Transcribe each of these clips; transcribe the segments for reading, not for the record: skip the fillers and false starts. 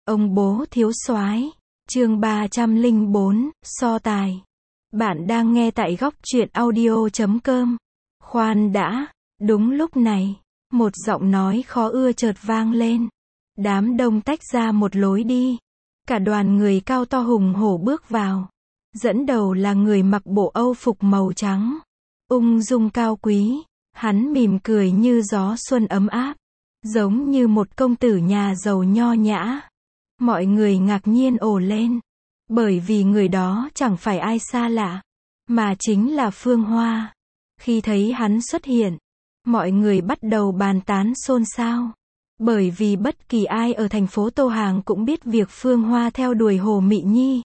Ông bố thiếu soái, chương 304, so tài. Bạn đang nghe tại góc truyện audio.com. Khoan đã, đúng lúc này, một giọng nói khó ưa chợt vang lên. Đám đông tách ra một lối đi. Cả đoàn người cao to hùng hổ bước vào. Dẫn đầu là người mặc bộ âu phục màu trắng. Ung dung cao quý, hắn mỉm cười như gió xuân ấm áp. Giống như một công tử nhà giàu nho nhã. Mọi người ngạc nhiên ồ lên. Bởi vì người đó chẳng phải ai xa lạ, mà chính là Phương Hoa. Khi thấy hắn xuất hiện, mọi người bắt đầu bàn tán xôn xao. Bởi vì bất kỳ ai ở thành phố Tô Hàng cũng biết việc Phương Hoa theo đuổi Hồ Mị Nhi.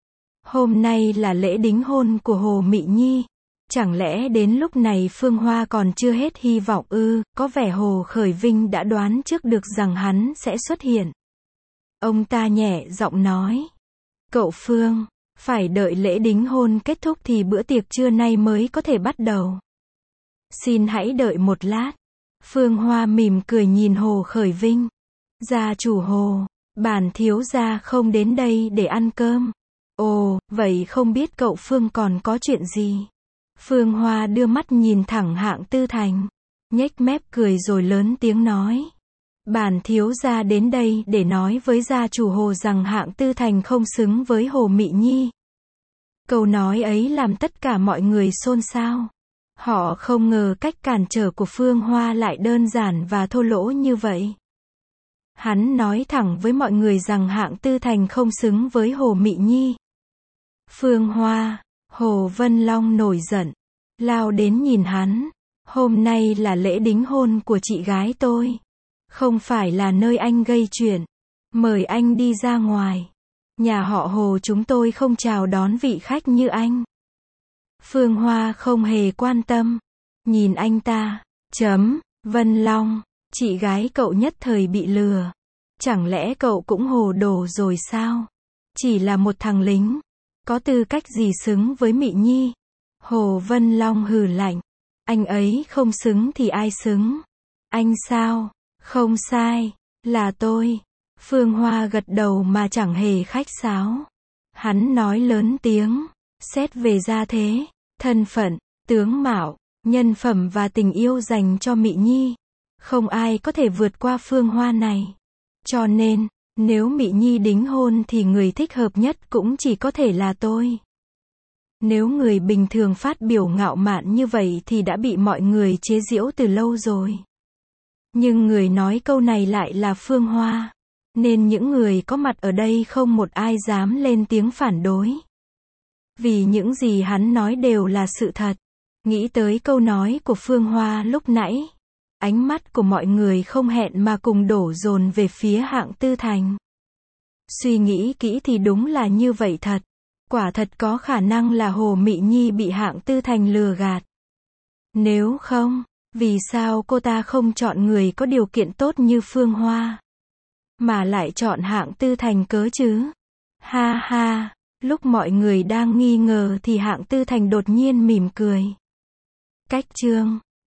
Hôm nay là lễ đính hôn của Hồ Mị Nhi. Chẳng lẽ đến lúc này Phương Hoa còn chưa hết hy vọng ư? Có vẻ Hồ Khởi Vinh đã đoán trước được rằng hắn sẽ xuất hiện. Ông ta nhẹ giọng nói. Cậu Phương, phải đợi lễ đính hôn kết thúc thì bữa tiệc trưa nay mới có thể bắt đầu. Xin hãy đợi một lát. Phương Hoa mỉm cười nhìn Hồ Khởi Vinh. Gia chủ Hồ, bản thiếu gia không đến đây để ăn cơm. Ồ, vậy không biết cậu Phương còn có chuyện gì? Phương Hoa đưa mắt nhìn thẳng Hạng Tư Thành. Nhếch mép cười rồi lớn tiếng nói. Bản thiếu gia đến đây để nói với gia chủ Hồ rằng Hạng Tư Thành không xứng với Hồ Mị Nhi. Câu nói ấy làm tất cả mọi người xôn xao. Họ không ngờ cách cản trở của Phương Hoa lại đơn giản và thô lỗ như vậy. Hắn nói thẳng với mọi người rằng Hạng Tư Thành không xứng với Hồ Mị Nhi. Phương Hoa, Hồ Vân Long nổi giận, lao đến nhìn hắn. Hôm nay là lễ đính hôn của chị gái tôi. Không phải là nơi anh gây chuyện. Mời anh đi ra ngoài. Nhà họ Hồ chúng tôi không chào đón vị khách như anh. Phương Hoa không hề quan tâm. Nhìn anh ta. Vân Long, chị gái cậu nhất thời bị lừa. Chẳng lẽ cậu cũng hồ đồ rồi sao? Chỉ là một thằng lính. Có tư cách gì xứng với Mị Nhi? Hồ Vân Long hừ lạnh. Anh ấy không xứng thì ai xứng? Anh sao? Không sai, là tôi. Phương Hoa gật đầu mà chẳng hề khách sáo. Hắn nói lớn tiếng, xét về gia thế, thân phận, tướng mạo, nhân phẩm và tình yêu dành cho Mị Nhi. Không ai có thể vượt qua Phương Hoa này. Cho nên, nếu Mị Nhi đính hôn thì người thích hợp nhất cũng chỉ có thể là tôi. Nếu người bình thường phát biểu ngạo mạn như vậy thì đã bị mọi người chế giễu từ lâu rồi. Nhưng người nói câu này lại là Phương Hoa. Nên những người có mặt ở đây không một ai dám lên tiếng phản đối. Vì những gì hắn nói đều là sự thật. Nghĩ tới câu nói của Phương Hoa lúc nãy. Ánh mắt của mọi người không hẹn mà cùng đổ dồn về phía Hạng Tư Thành. Suy nghĩ kỹ thì đúng là như vậy thật. Quả thật có khả năng là Hồ Mị Nhi bị Hạng Tư Thành lừa gạt. Nếu không, vì sao cô ta không chọn người có điều kiện tốt như Phương Hoa, mà lại chọn Hạng Tư Thành cớ chứ? Ha ha, lúc mọi người đang nghi ngờ thì Hạng Tư Thành đột nhiên mỉm cười. Cách chương